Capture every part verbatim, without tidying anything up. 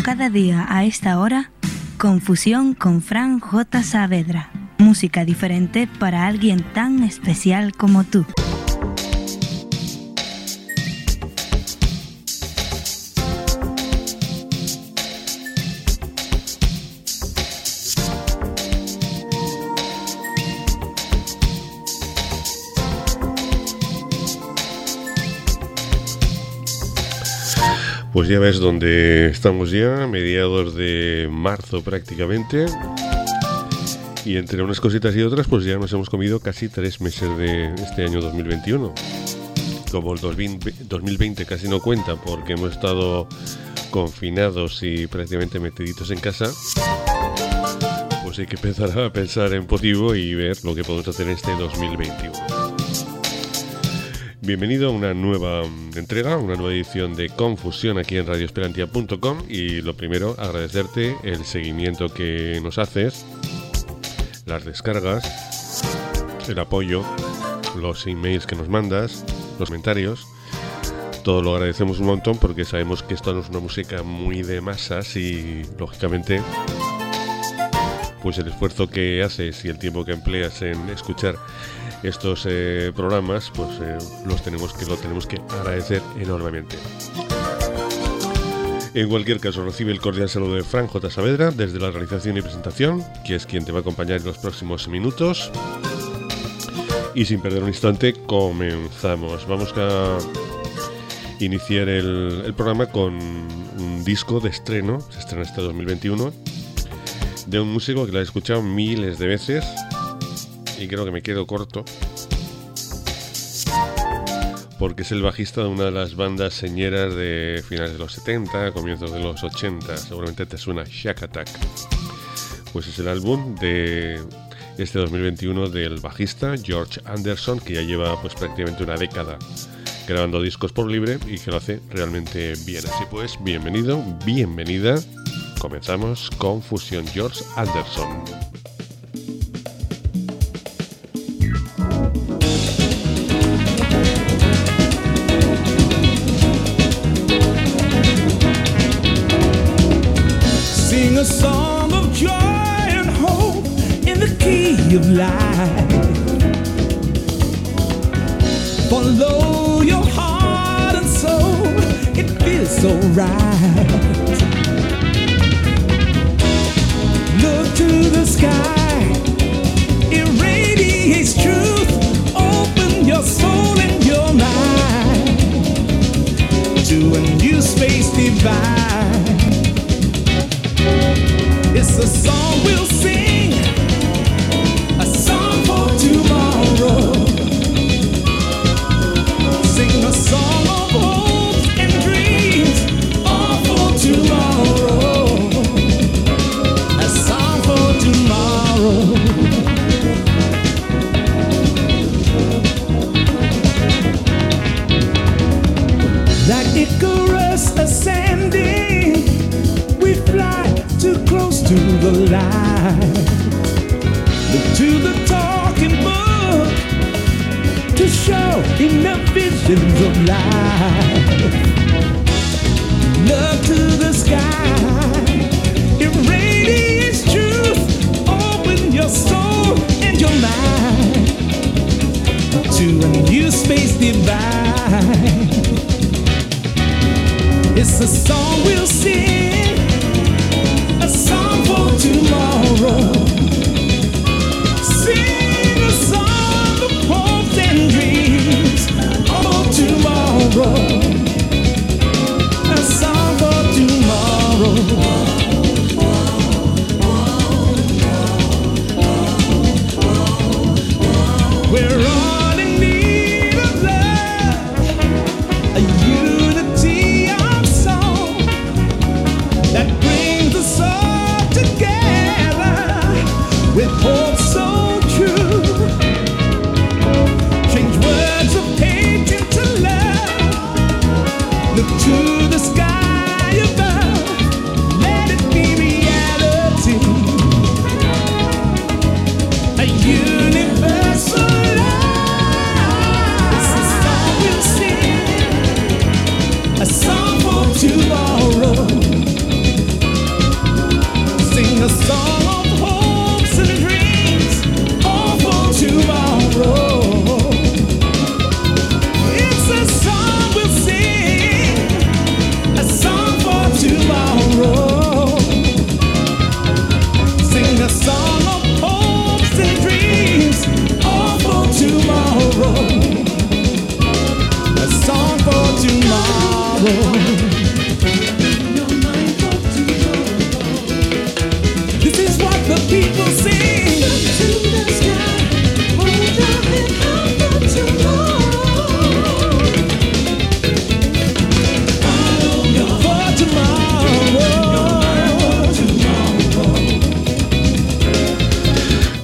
cada día a esta hora, Confusión con Fran J. Saavedra. Música diferente para alguien tan especial como tú. Pues ya ves dónde estamos ya, mediados de marzo prácticamente. Y entre unas cositas y otras, pues ya nos hemos comido casi tres meses de este año dos mil veintiuno. Como el dos mil veinte casi no cuenta porque hemos estado confinados y prácticamente metiditos en casa, pues hay que empezar a pensar en positivo y ver lo que podemos hacer en este dos mil veintiuno. Bienvenido a una nueva entrega, una nueva edición de Confusión aquí en radio esperantia punto com, y lo primero, agradecerte el seguimiento que nos haces, las descargas, el apoyo, los emails que nos mandas, los comentarios. Todo lo agradecemos un montón porque sabemos que esto no es una música muy de masas y, lógicamente, pues el esfuerzo que haces y el tiempo que empleas en escuchar estos eh, programas, pues eh, los tenemos que lo tenemos que agradecer enormemente. En cualquier caso, recibe el cordial saludo de Fran J. Saavedra desde la realización y presentación, que es quien te va a acompañar en los próximos minutos. Y sin perder un instante, comenzamos. Vamos a iniciar el, el programa con un disco de estreno, se estrena este dos mil veintiuno, de un músico que lo he escuchado miles de veces y creo que me quedo corto, porque es el bajista de una de las bandas señeras de finales de los setenta, comienzos de los ochenta. Seguramente te suena Shack Attack. Pues es el álbum de este dos mil veintiuno del bajista George Anderson, que ya lleva pues prácticamente una década grabando discos por libre y que lo hace realmente bien. Así pues, bienvenido, bienvenida. Comenzamos con Fusión George Anderson. Sing a song of joy and hope in the key of life. Follow your heart and soul, it feels so right. Look to the sky, it radiates truth. Open your soul and your mind to a new space divine. It's a song we'll sing, a song for tomorrow. Sing a song of hope and dreams, all for tomorrow. A song for tomorrow. Like Icarus ascending, we fly too close to the light. Look to the talking book to show enough visions of life. Look to the sky, it radiates truth. Open your soul and your mind to a new space divine. It's a song we'll sing, a song for tomorrow. Sing a song of hopes and dreams, all for tomorrow. A song for tomorrow. We're all in need of love, a unity of soul.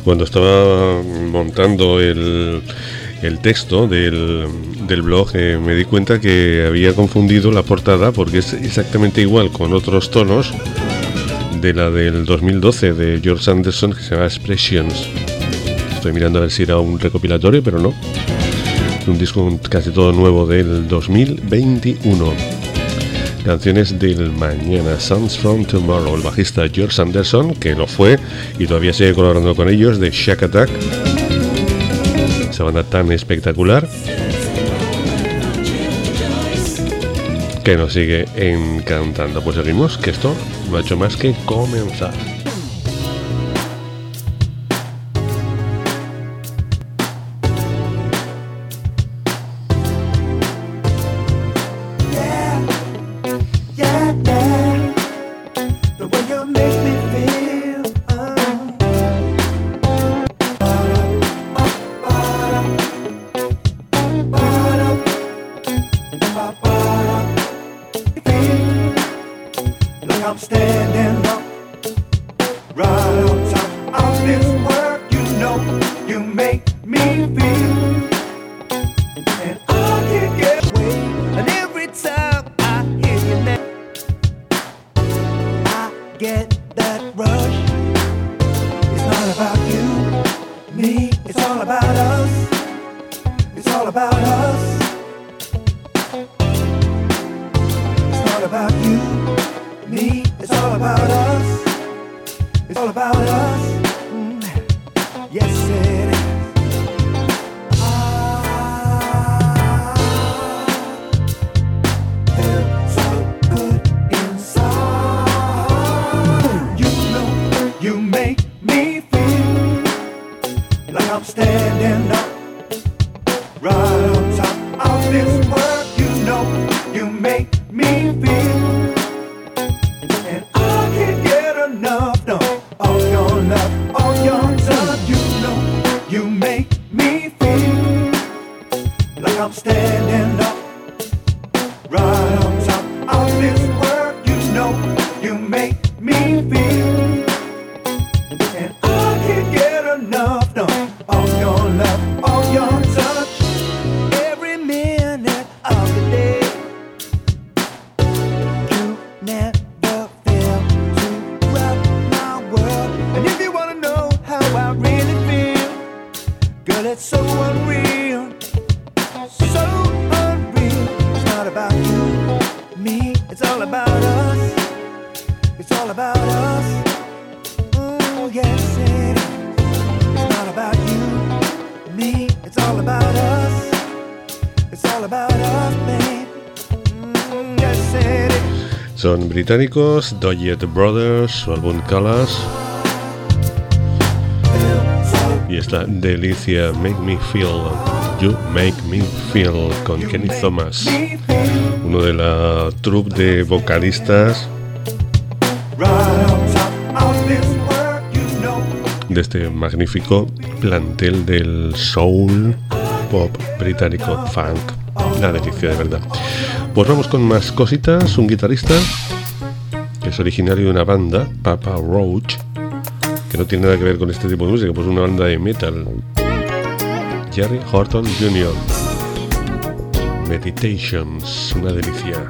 cuando estaba montando el, el texto del, del blog eh, me di cuenta que había confundido la portada, porque es exactamente igual con otros tonos de la del dos mil doce de George Anderson, que se llama Expressions. Estoy mirando a ver si era un recopilatorio, pero no. Es un disco casi todo nuevo del dos mil veintiuno. Canciones del mañana, Sounds from Tomorrow. El bajista George Anderson, que lo fue y todavía sigue colaborando con ellos, de Shack Attack. Esa banda tan espectacular que nos sigue encantando. Pues seguimos, que esto no ha hecho más que comenzar. Son británicos, Doggett Brothers, su álbum Colors, y esta delicia Make Me Feel, You Make Me Feel, con Kenny Thomas, uno de la troupe de vocalistas de este magnífico plantel del soul pop británico, funk, una delicia de verdad. Pues vamos con más cositas. Un guitarrista que es originario de una banda, Papa Roach, que no tiene nada que ver con este tipo de música, pues una banda de metal, Jerry Horton junior Meditations, una delicia.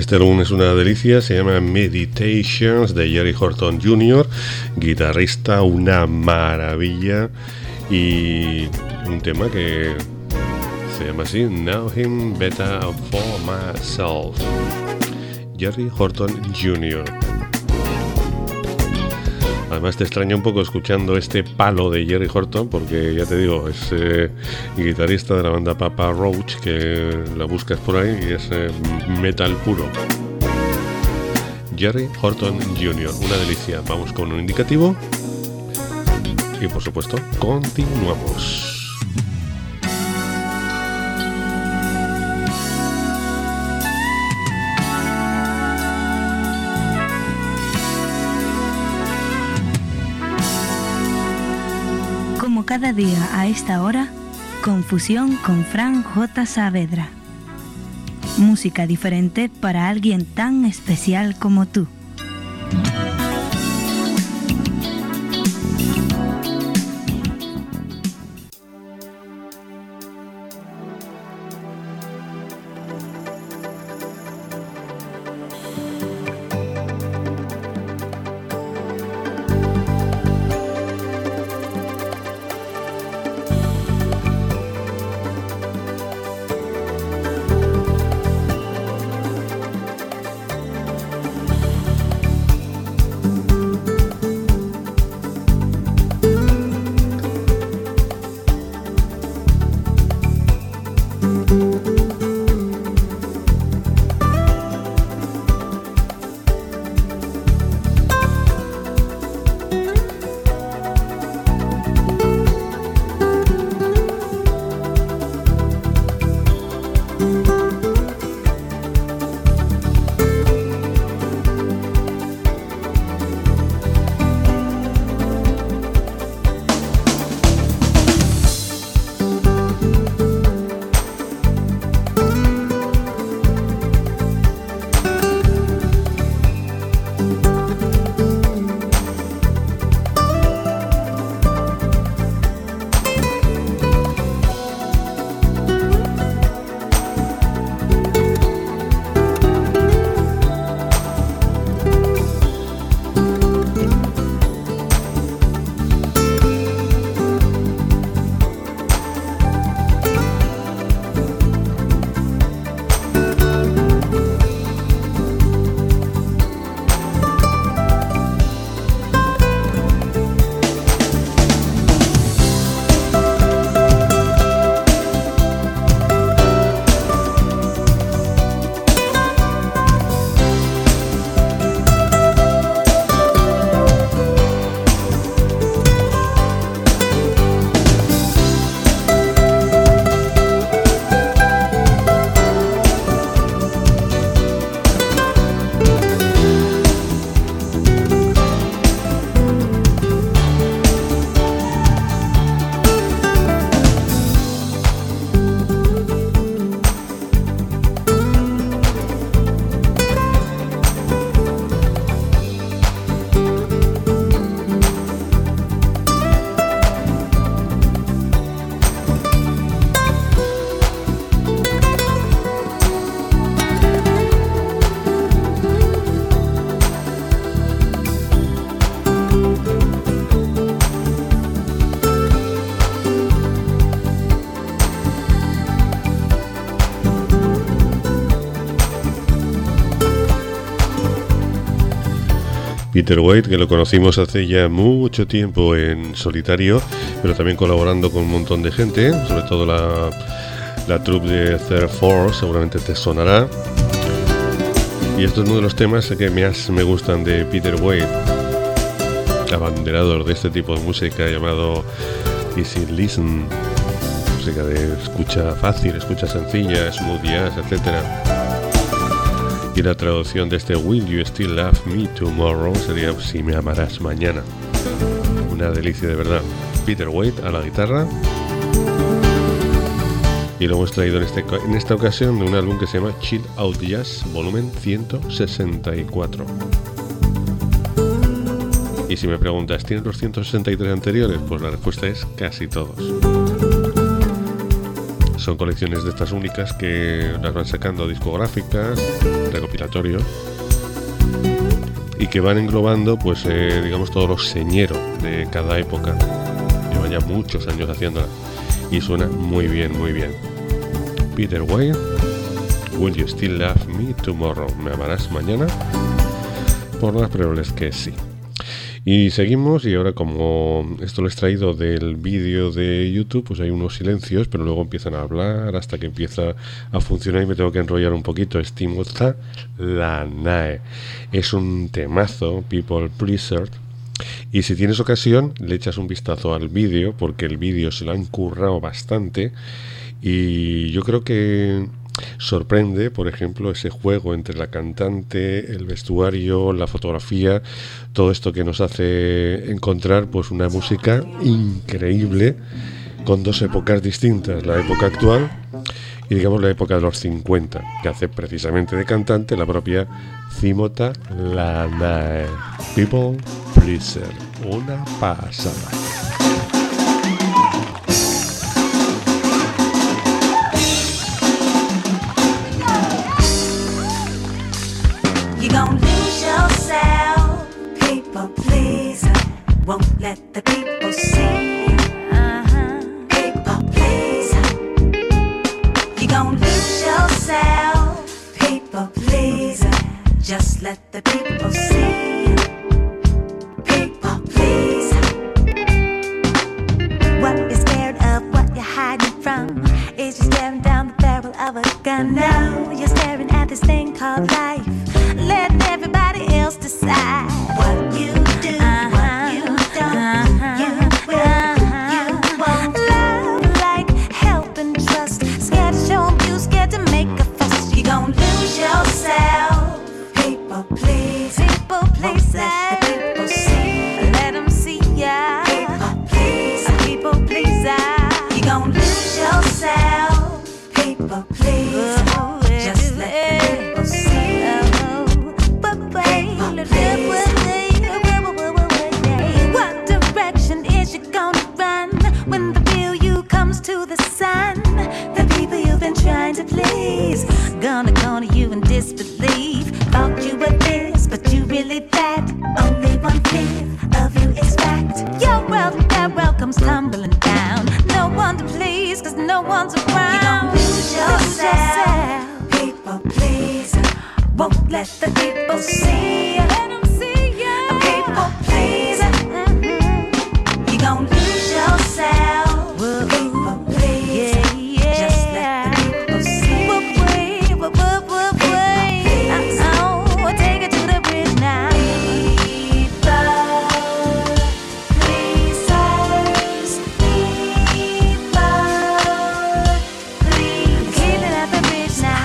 Este álbum es una delicia, se llama Meditations de Jerry Horton junior, guitarrista, una maravilla, y un tema que se llama así, Know Him Better For Myself. Jerry Horton junior Además te extraña un poco escuchando este palo de Jerry Horton, porque ya te digo, es eh, guitarrista de la banda Papa Roach, que la buscas por ahí y es eh, metal puro. Jerry Horton junior, una delicia. Vamos con un indicativo y por supuesto continuamos. Cada día a esta hora, Confusión con Fran J. Saavedra. Música diferente para alguien tan especial como tú. Peter White, que lo conocimos hace ya mucho tiempo en solitario, pero también colaborando con un montón de gente, sobre todo la, la troupe de Third Force, seguramente te sonará. Y esto es uno de los temas que más me gustan de Peter White, abanderador de este tipo de música llamado Easy Listen, música de escucha fácil, escucha sencilla, smooth jazz, etcétera. Y la traducción de este Will You Still Love Me Tomorrow sería Si me amarás mañana. Una delicia de verdad. Peter White a la guitarra. Y lo hemos traído en, este, en esta ocasión de un álbum que se llama Chill Out Jazz, volumen ciento sesenta y cuatro. Y si me preguntas, ¿tienes los ciento sesenta y tres anteriores? Pues la respuesta es casi todos. Son colecciones de estas únicas que las van sacando discográficas, recopilatorios, y que van englobando, pues, eh, digamos, todos los señeros de cada época. Llevan ya muchos años haciéndola y suena muy bien, muy bien. Peter Way, Will You Still Love Me Tomorrow? ¿Me amarás mañana? Por más probable es que sí. Y seguimos, y ahora, como esto lo he extraído del vídeo de YouTube, pues hay unos silencios, pero luego empiezan a hablar hasta que empieza a funcionar y me tengo que enrollar un poquito. Es Timothy Lanae. Es un temazo, People Pleaser. Y si tienes ocasión, le echas un vistazo al vídeo, porque el vídeo se lo han currado bastante. Y yo creo que sorprende, por ejemplo, ese juego entre la cantante, el vestuario, la fotografía, todo esto que nos hace encontrar, pues, una música increíble con dos épocas distintas, la época actual y, digamos, la época de los cincuenta, que hace precisamente de cantante la propia Timothy Lanae. People Pleaser, una pasada. Don't lose yourself, people pleaser. Won't let the people see. Uh-huh. People pleaser. You gon' lose yourself, people pleaser. Just let the people see. People pleaser. What you're scared of, what you're hiding from, is you staring down the barrel of a gun. No, you're staring at this thing called life. Let everybody else decide what you do, uh-huh, what you don't, uh-huh, you will, uh-huh, you won't. Love like help and trust, scared to show you, scared to make a fuss. You gon' lose yourself, people please, people please, let the people see, let them see ya, people please, people please. You gon' lose yourself, people please, oh, just let the people see. What direction is you gonna run when the real you comes to the sun? The people you've been trying to please gonna corner you in disbelief. Thought you were this, but you really that. Only one fifth of you is fact. Your world and their world comes tumbling down. No one to please, cause no one's around. You gon' lose yourself, people please. Won't let the people see. Let them see ya. People please. Mm-hmm. You gon' lose yourself. Whoa. People please. Yeah, yeah. Just let the people see. Whoop, wait, whoop, whoop, whoop, wait. Uh-oh, take it to the bridge now. People pleasers. People please. Keep it at the bridge now.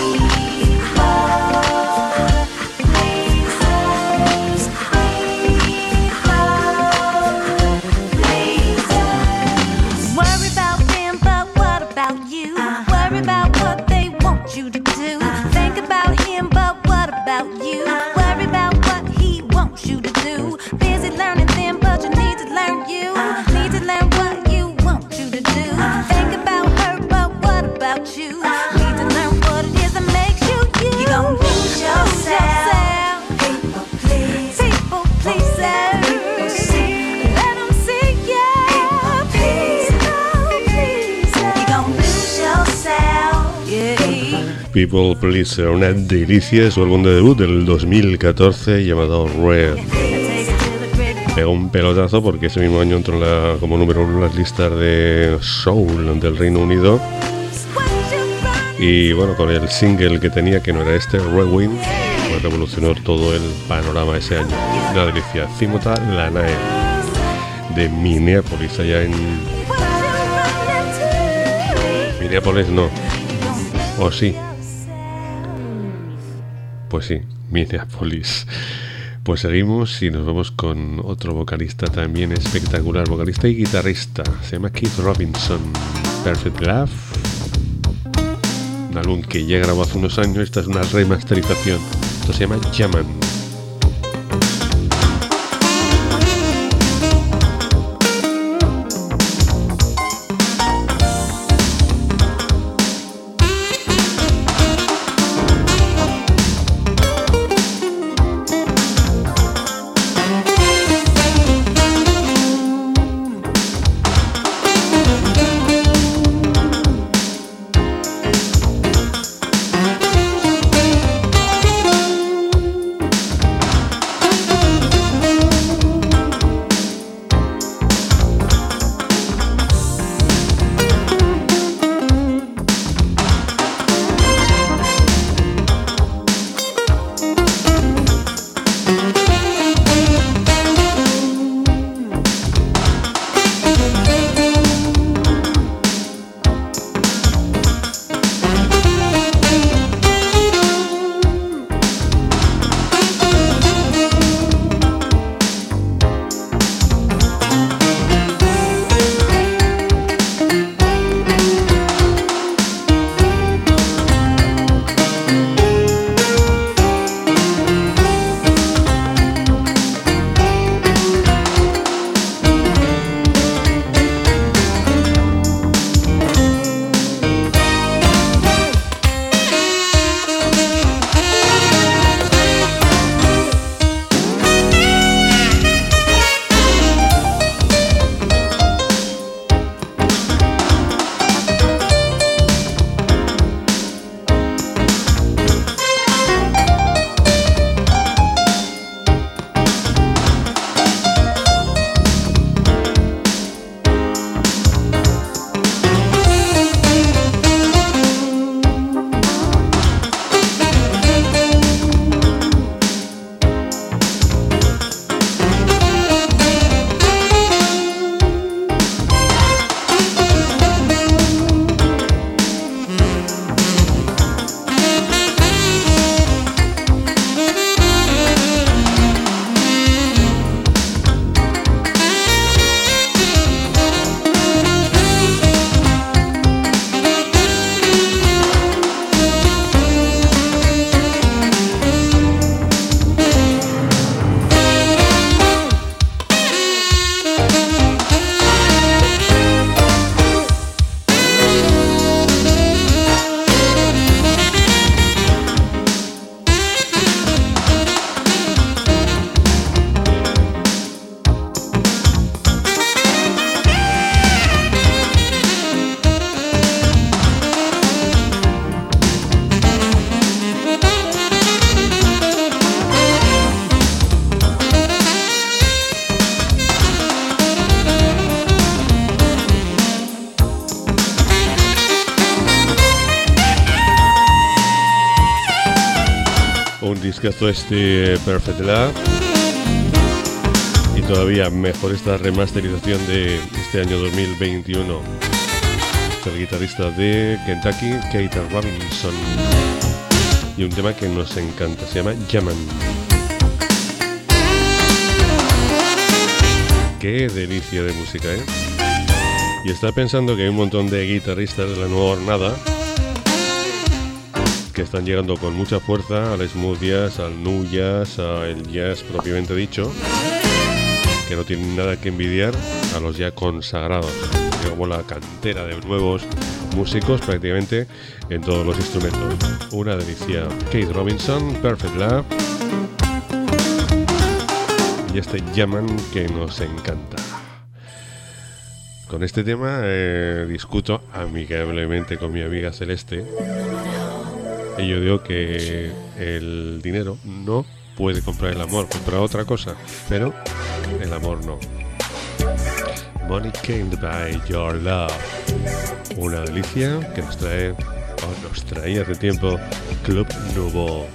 People Pleaser, una delicia, su álbum de debut del dos mil catorce llamado Red. Pegó un pelotazo porque ese mismo año entró en la, como número uno en las listas de Soul del Reino Unido. Y bueno, con el single que tenía, que no era este, Red Wind, pues revolucionó todo el panorama ese año. Una delicia. Timothy Lanae, de Minneapolis, allá en... Minneapolis no. ¿O sí? Pues sí, Minneapolis. Pues seguimos y nos vamos con otro vocalista también espectacular, vocalista y guitarrista. Se llama Keith Robinson. Perfect Love. Un álbum que ya grabó hace unos años. Esta es una remasterización. Esto se llama Jaman. Un discazo este Perfect Love. Y todavía mejor esta remasterización de este año dos mil veintiuno. El guitarrista de Kentucky, Keith Robinson. Y un tema que nos encanta, se llama Yaman. Qué delicia de música, ¿eh? Y está pensando que hay un montón de guitarristas de la nueva hornada que están llegando con mucha fuerza al smooth jazz, al nu jazz, al jazz propiamente dicho, que no tienen nada que envidiar a los ya consagrados, como la cantera de nuevos músicos prácticamente en todos los instrumentos. Una delicia. Keith Robinson, Perfect Love. Y este Yaman que nos encanta. Con este tema eh, discuto amigablemente con mi amiga Celeste. Y yo digo que el dinero no puede comprar el amor, comprar otra cosa, pero el amor no. Money can't buy your love. Una delicia que nos trae, o nos traía hace tiempo, Club Nouveau.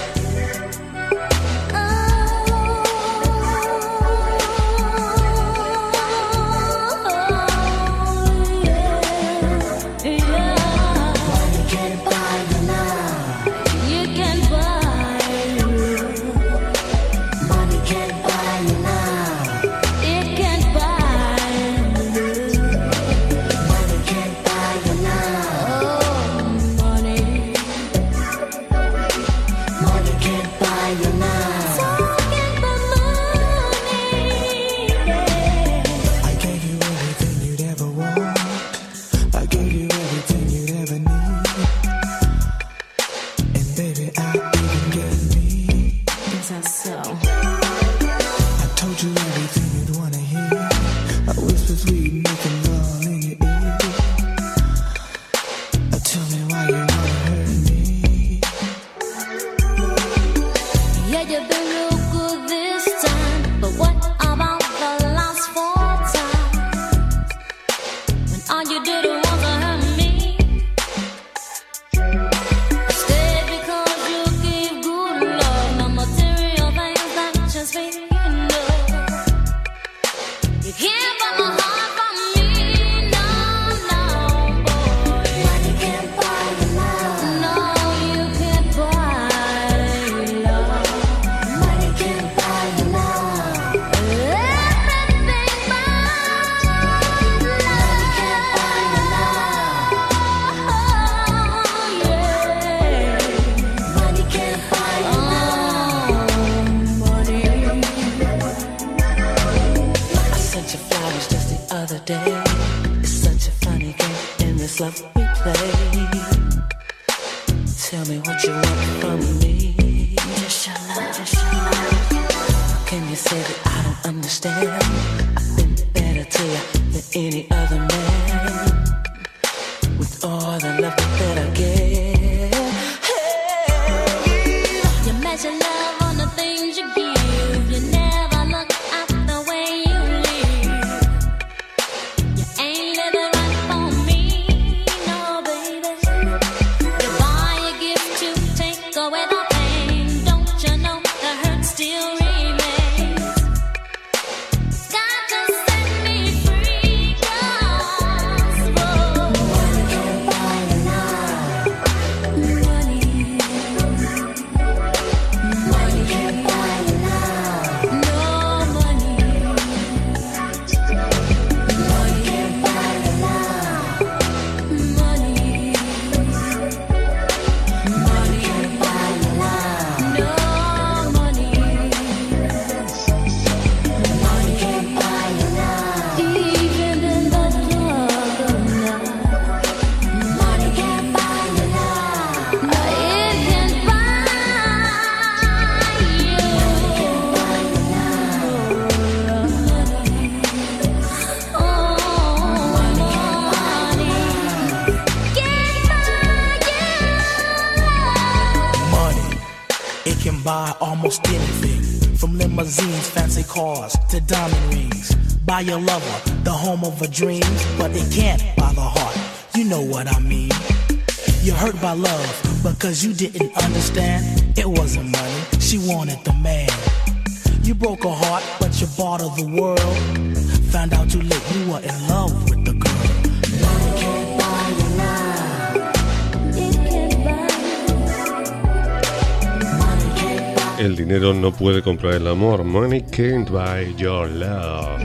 Almost anything, from limousines, fancy cars, to diamond rings. Buy your lover the home of her dreams, but it can't buy the heart, you know what I mean. You're hurt by love because you didn't understand. It wasn't money, she wanted the man. You broke her heart, but you bought her the world. Found out too late you were in love with the girl. Money can't buy your love. It can't buy. Money can't buy. El dinero no puede comprar el amor. Money can't buy your love.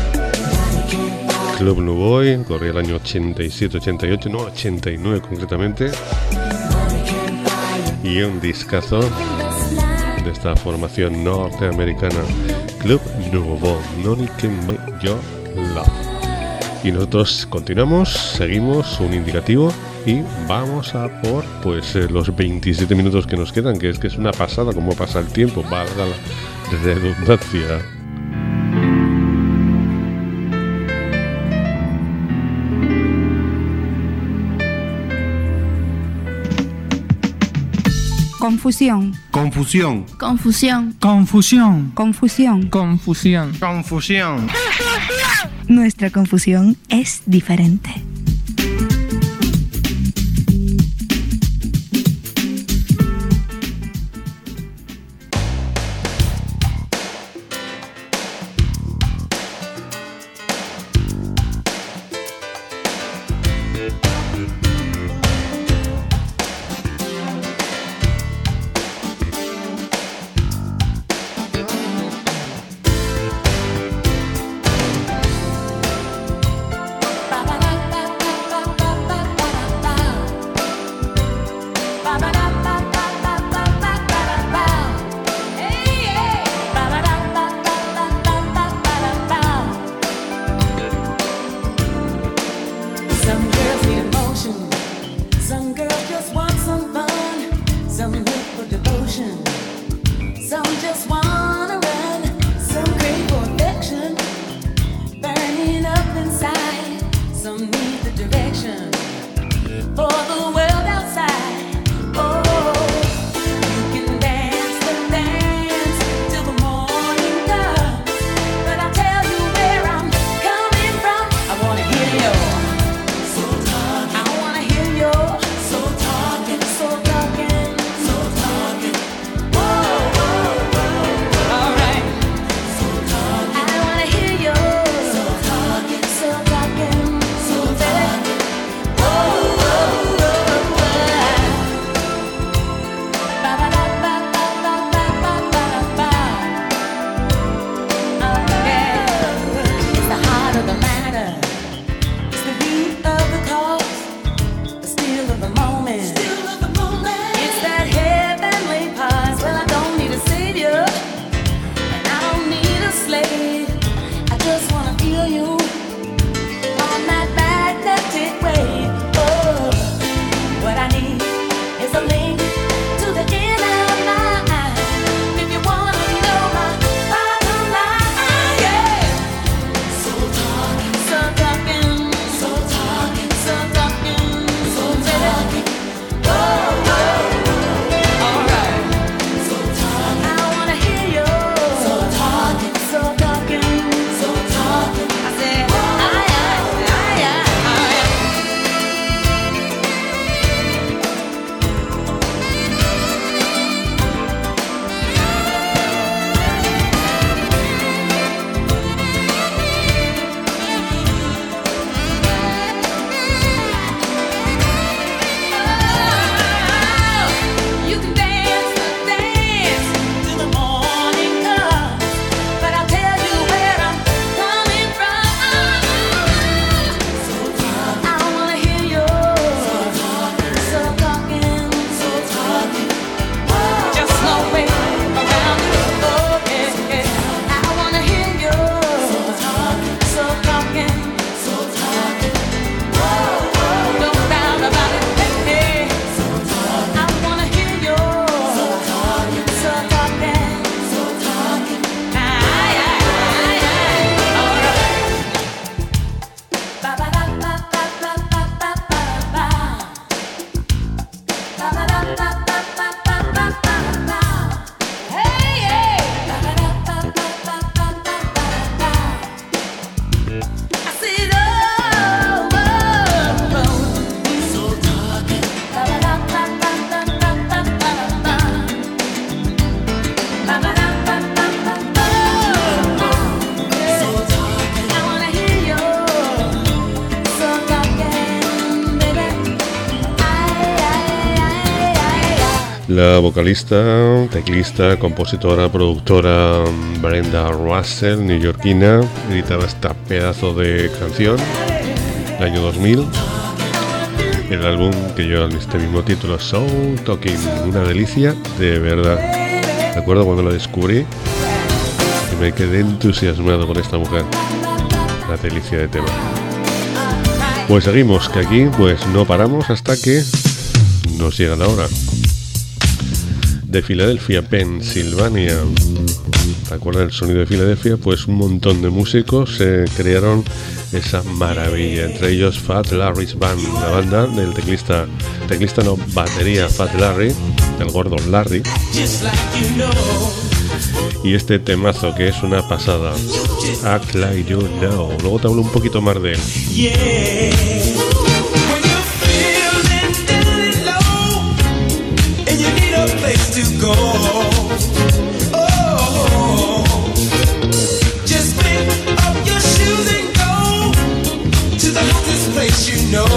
Club Nouveau, corría el año ochenta y siete, ochenta y ocho, no, ochenta y nueve concretamente. Y un discazo de esta formación norteamericana, Club Nouveau, Money Can't Buy Your Love. Y nosotros continuamos, seguimos un indicativo y vamos a por pues eh, los veintisiete minutos que nos quedan, que es que es una pasada como pasa el tiempo, valga la redundancia. Confusión. Confusión. Confusión. Confusión. Confusión. Confusión. Confusión. Nuestra confusión es diferente. So La vocalista, teclista, compositora, productora Brenda Russell, neoyorquina, editaba este pedazo de canción el año dos mil. El álbum que lleva este mismo título, Soul Talking, una delicia de verdad. Me acuerdo cuando la descubrí y me quedé entusiasmado con esta mujer. Una delicia de tema. Pues seguimos, que aquí pues no paramos hasta que nos llega la hora. De Filadelfia, Pensilvania. ¿Te acuerdas del sonido de Filadelfia? Pues un montón de músicos se eh, crearon esa maravilla. Entre ellos Fat Larry's Band, la banda del teclista, teclista no, batería Fat Larry, el gordo Larry. Y este temazo que es una pasada, Act Like You Know. Luego te hablo un poquito más de él. To go, oh, just pick up your shoes and go to the hottest place you know,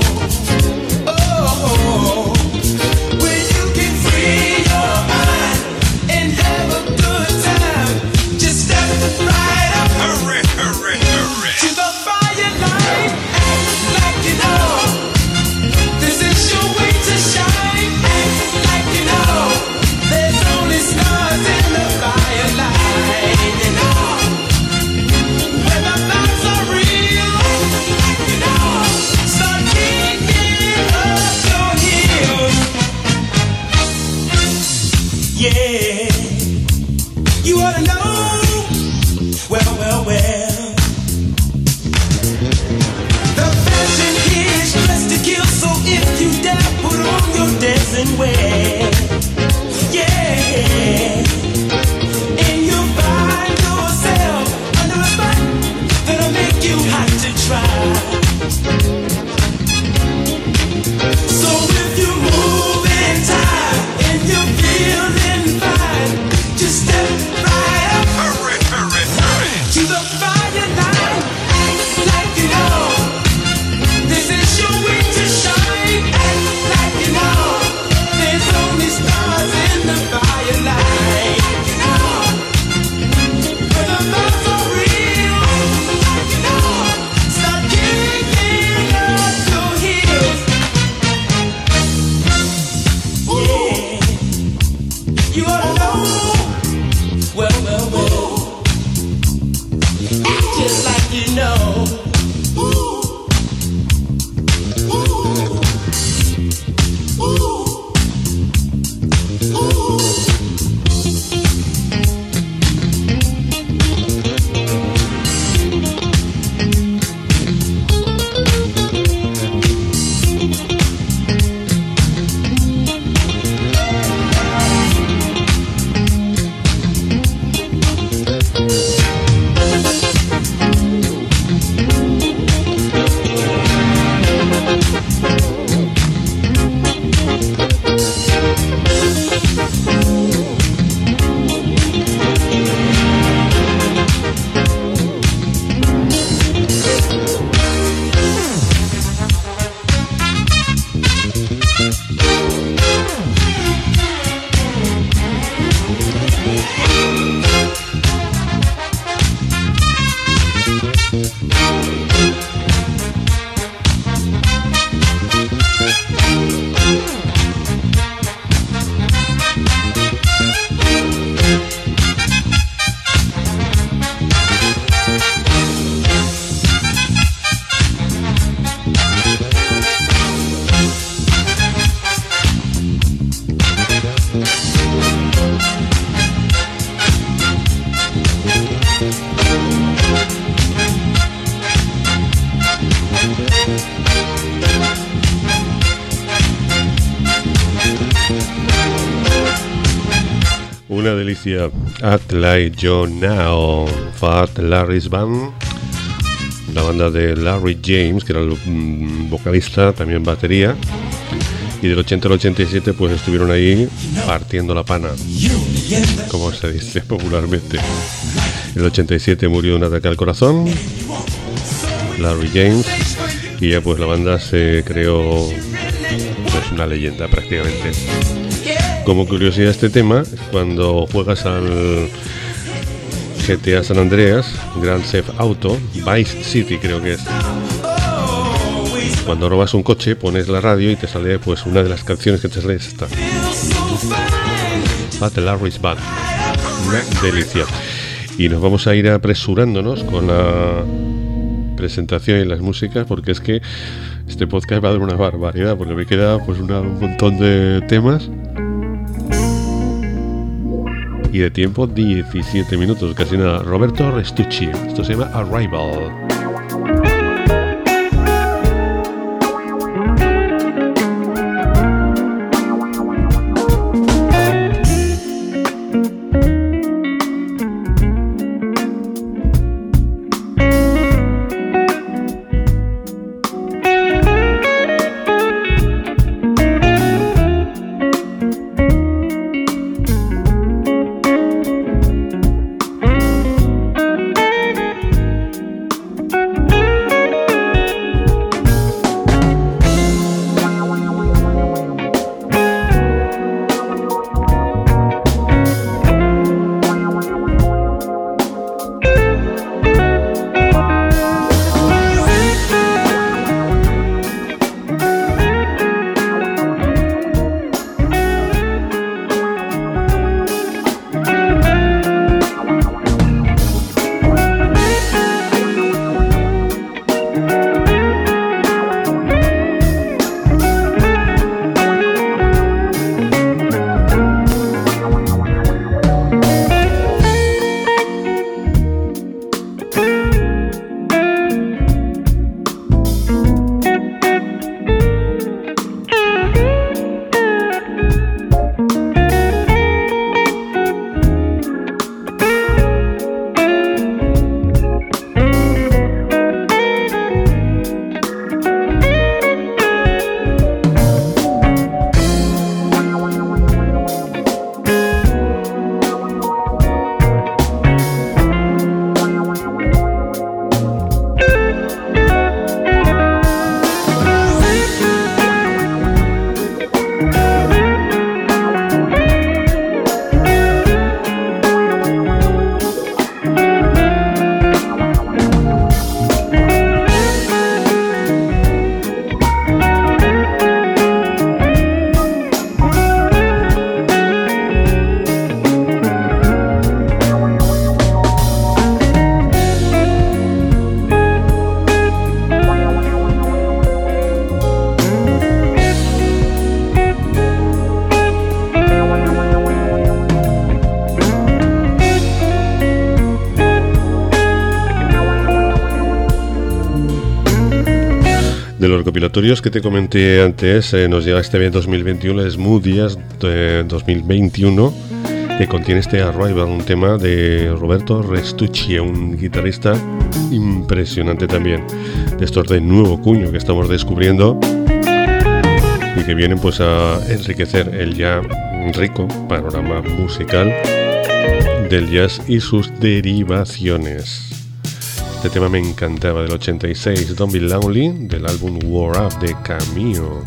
oh, where you can free your mind and have a good time. Just step right up, hurry, hurry, hurry, to the fire line. Act like you know this is your way to shine. Act like you know there's only stars in the firelight, you know. When the thoughts are real, you know, start kicking up your heels. Yeah, you ought to know. Well, well, well. The fashion is dressed to kill, so if you dare, put on your dancing wear. Yeah, and you'll find yourself under a spot that'll make you hot to try. So if you move in time and you're feeling fine, just step right up, hurry, hurry, hurry, to the fire line. Act like you know this is your way to shine. Act like you know there's only stars in the firelight, you know. When the thoughts are real, you know, start kicking up your heels. Yeah, you ought to know. Well, well, well. Act just like you know. Una delicia, Act Like You Now, Fat Larry's Band, la banda de Larry James, que era el mm, vocalista, también batería, y del ochenta al ochenta y siete pues estuvieron ahí partiendo la pana, como se dice popularmente. En el ochenta y siete murió de un ataque al corazón Larry James, y ya pues la banda se creó, pues una leyenda prácticamente. Como curiosidad, este tema, cuando juegas al G T A San Andreas, Grand Theft Auto, Vice City creo que es, cuando robas un coche pones la radio y te sale pues una de las canciones que te sale es esta, But Larry's Band, una delicia. Y nos vamos a ir apresurándonos con la presentación y las músicas, porque es que este podcast va a dar una barbaridad, porque me queda pues una, un montón de temas. Y de tiempo diecisiete minutos, casi nada. Roberto Restucci, esto se llama Arrival. De los recopilatorios que te comenté antes, eh, nos llega este dos mil veintiuno, el Smooth Jazz de dos mil veintiuno, que contiene este Arrival, un tema de Roberto Restucci, un guitarrista impresionante también, de estos de nuevo cuño que estamos descubriendo y que vienen pues a enriquecer el ya rico panorama musical del jazz y sus derivaciones. Este tema me encantaba, del ochenta y seis, Don't Be Lonely, del álbum War Up de Cameo.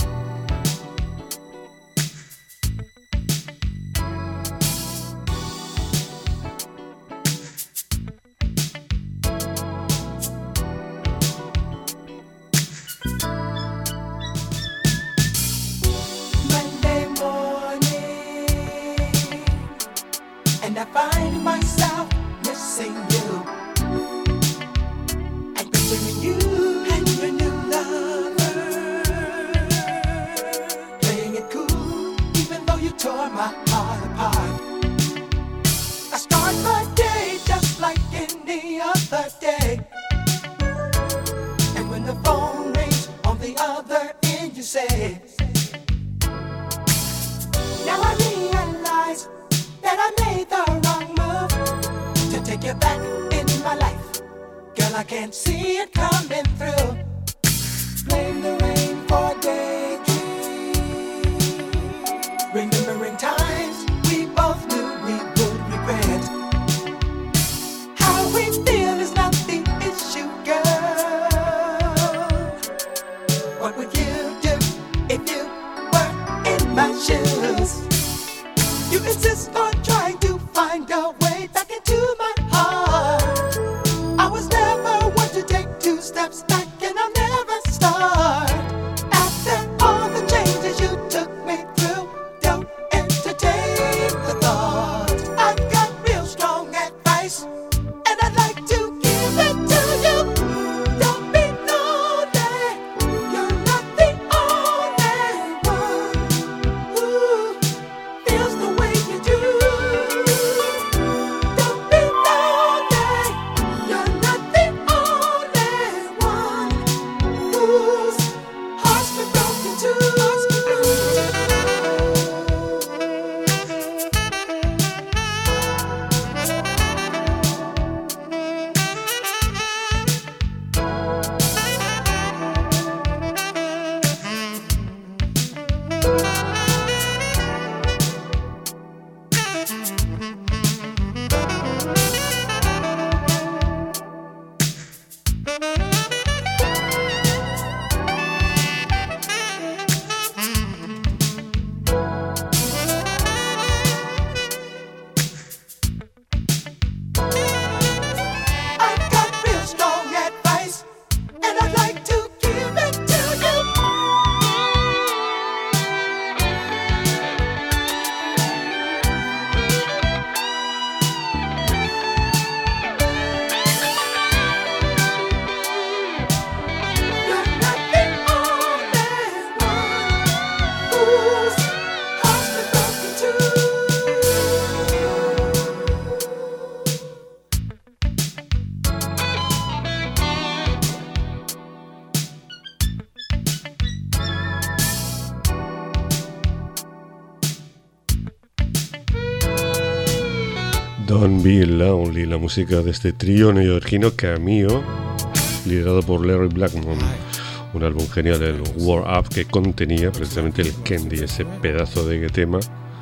What would you do if you were in my shoes? Don't Be Lonely, la música de este trío neoyorquino Cameo, liderado por Larry Blackmon. Un álbum genial, el War Up, que contenía precisamente el Candy, ese pedazo de tema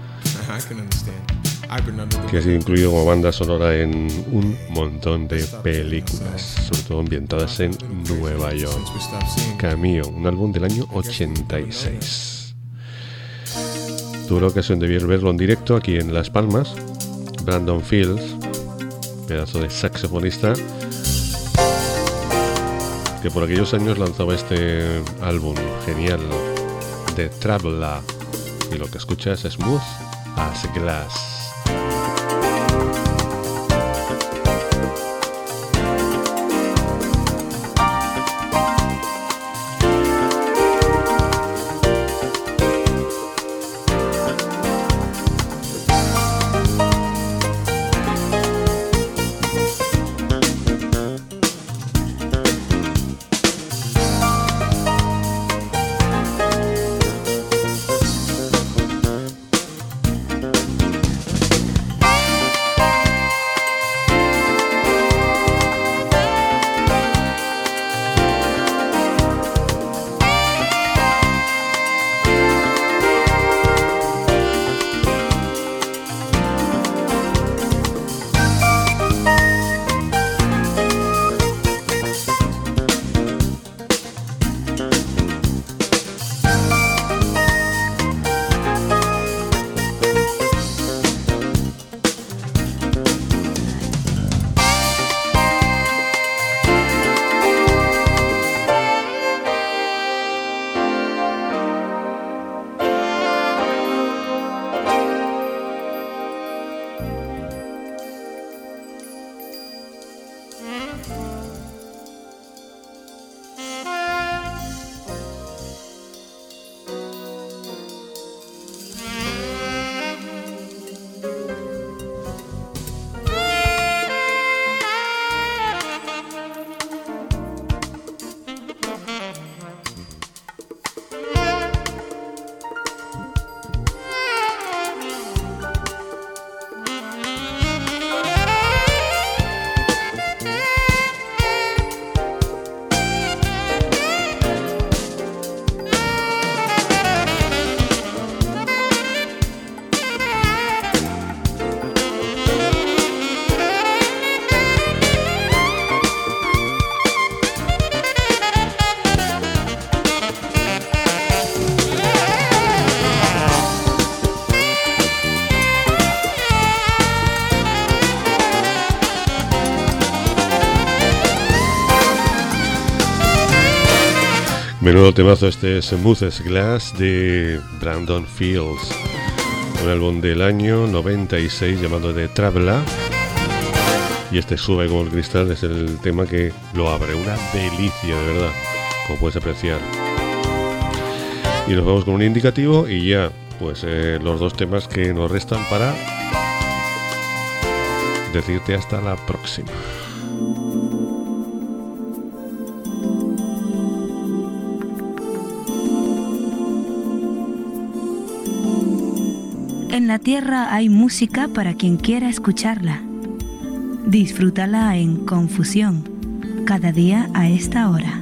que ha sido incluido como banda sonora en un montón de películas, sobre todo ambientadas en Nueva York. Cameo, un álbum del año ochenta y seis. Tuve la ocasión de verlo en directo aquí en Las Palmas. Brandon Fields, pedazo de saxofonista, que por aquellos años lanzaba este álbum genial, The Traveler, y lo que escuchas es Smooth as Glass. Menudo temazo este Smooth as Glass de Brandon Fields, un álbum del año noventa y seis llamado The Traveler, y este Sube como el cristal es el tema que lo abre, una delicia de verdad, como puedes apreciar. Y nos vamos con un indicativo y ya pues eh, los dos temas que nos restan para decirte hasta la próxima. En la tierra hay música para quien quiera escucharla. Disfrútala en Confusión, cada día a esta hora.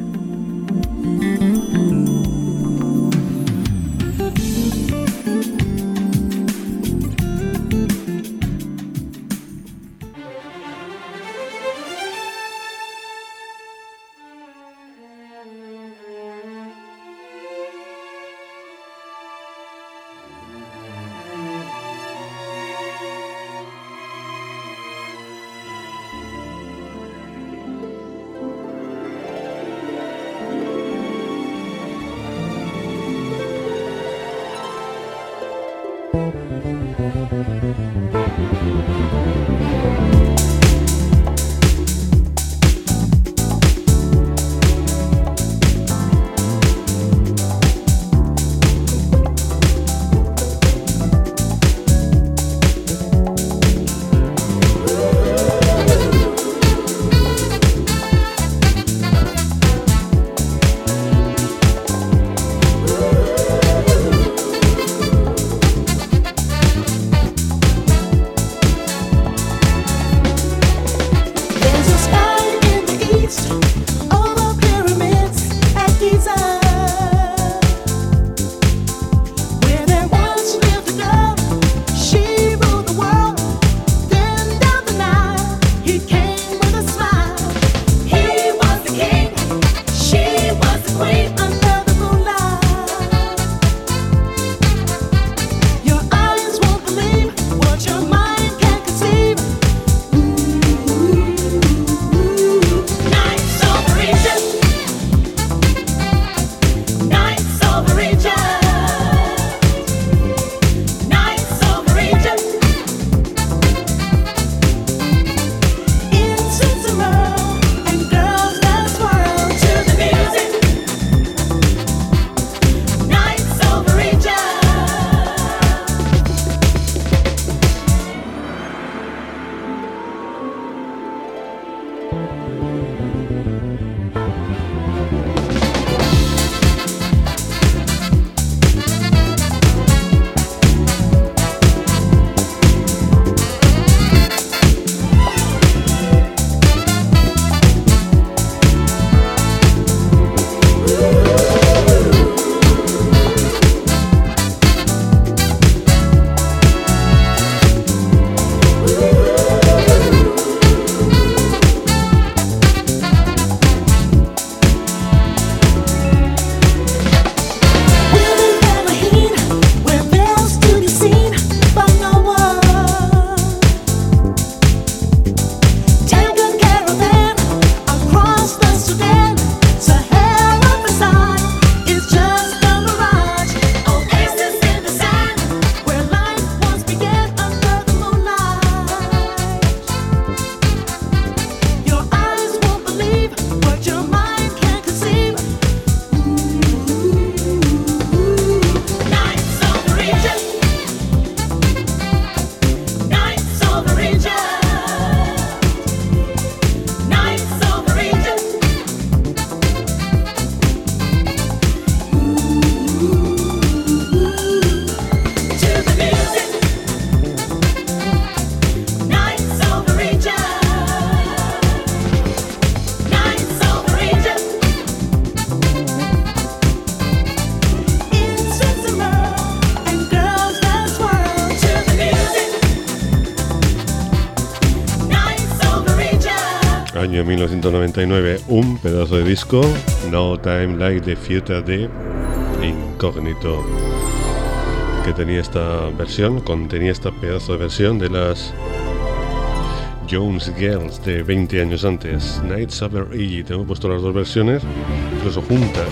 año mil novecientos noventa y nueve, un pedazo de disco, No Time Like the Future de Incógnito, que tenía esta versión, contenía esta pedazo de versión de las Jones Girls de veinte años antes, Nights Over E. Tengo puesto las dos versiones, incluso juntas.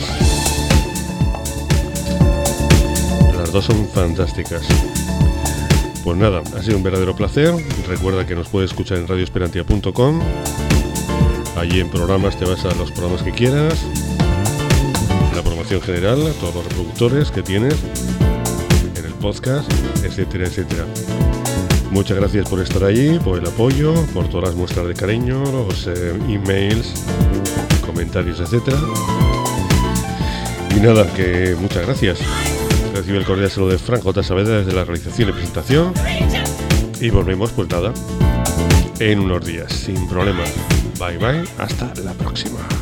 Las dos son fantásticas. Pues nada, ha sido un verdadero placer. Recuerda que nos puedes escuchar en radio esperantia punto com. Allí en programas te vas a los programas que quieras, la programación general, todos los reproductores que tienes, en el podcast, etcétera, etcétera. Muchas gracias por estar allí, por el apoyo, por todas las muestras de cariño, los eh, emails, comentarios, etcétera. Y nada, que muchas gracias. Recibe el cordial saludo de Fran J. Saavedra desde la realización y presentación. Y volvemos, pues nada, en unos días, sin problema. Bye bye, hasta la próxima.